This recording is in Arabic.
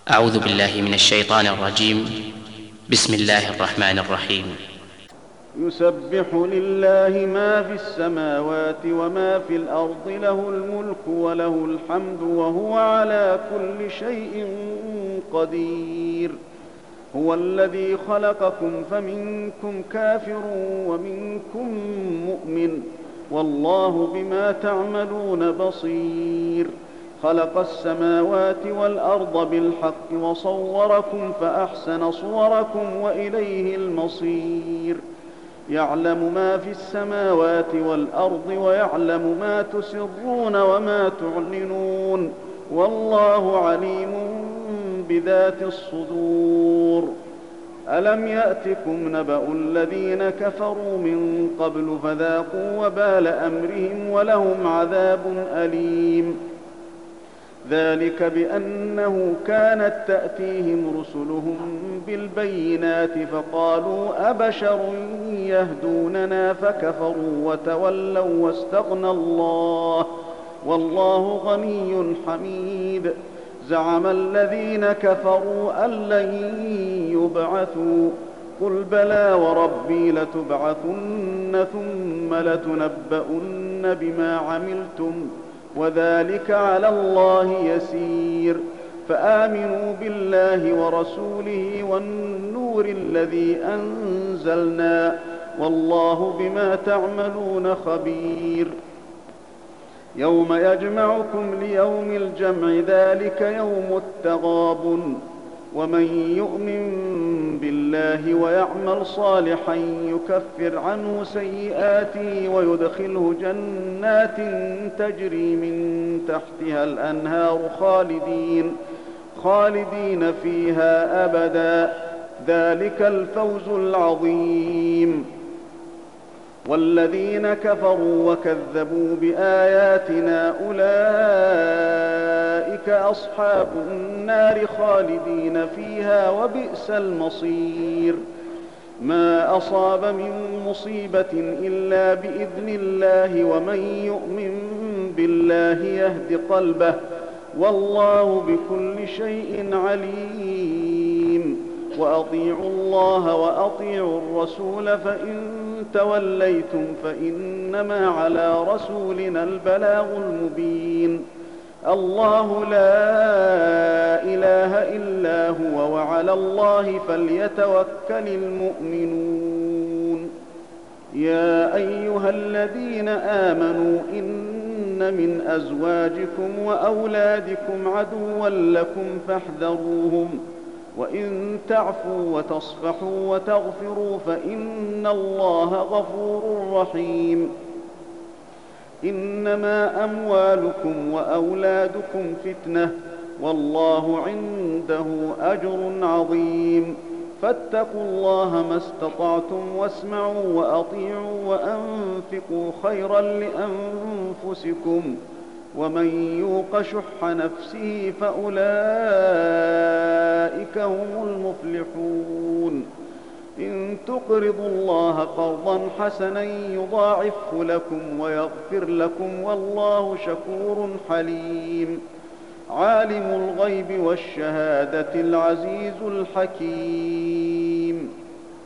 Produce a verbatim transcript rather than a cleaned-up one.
أعوذ بالله من الشيطان الرجيم. بسم الله الرحمن الرحيم. يسبح لله ما في السماوات وما في الأرض، له الملك وله الحمد وهو على كل شيء قدير. هو الذي خلقكم فمنكم كافر ومنكم مؤمن، والله بما تعملون بصير. خلق السماوات والأرض بالحق وصوركم فأحسن صوركم وإليه المصير. يعلم ما في السماوات والأرض ويعلم ما تسرون وما تعلنون، والله عليم بذات الصدور. ألم يأتكم نبأ الذين كفروا من قبل فذاقوا وبال أمرهم ولهم عذاب أليم. ذلك بأنه كانت تأتيهم رسلهم بالبينات فقالوا أبشر يهدوننا فكفروا وتولوا واستغنى الله، والله غني حميد. زعم الذين كفروا أن لن يبعثوا، قل بلى وربي لتبعثن ثم لتنبؤن بما عملتم، وذلك على الله يسير. فآمنوا بالله ورسوله والنور الذي أنزلنا، والله بما تعملون خبير. يوم يجمعكم ليوم الجمع، ذلك يوم التغابن. ومن يؤمن بالله ويعمل صالحا يكفر عنه سيئاته ويدخله جنات تجري من تحتها الأنهار خالدين خالدين فيها أبدا، ذلك الفوز العظيم. والذين كفروا وكذبوا بآياتنا أولئك أصحاب النار خالدين فيها وبئس المصير. ما أصاب من مصيبة إلا بإذن الله، ومن يؤمن بالله يهد قلبه، والله بكل شيء عليم. وأطيعوا الله وأطيعوا الرسول، فإن توليتم فإنما على رسولنا البلاغ المبين. الله لا إله إلا هو، وعلى الله فليتوكل المؤمنون. يا أيها الذين آمنوا إن من أزواجكم وأولادكم عدوا لكم فاحذروهم، وإن تعفوا وتصفحوا وتغفروا فإن الله غفور رحيم. إنما أموالكم وأولادكم فتنة، والله عنده أجر عظيم. فاتقوا الله ما استطعتم واسمعوا وأطيعوا وأنفقوا خيرا لأنفسكم، ومن يوق شح نفسه فأولئك هم المفلحون. إن تقرضوا الله قرضا حسنا يضاعفه لكم ويغفر لكم، والله شكور حليم. عالم الغيب والشهادة العزيز الحكيم.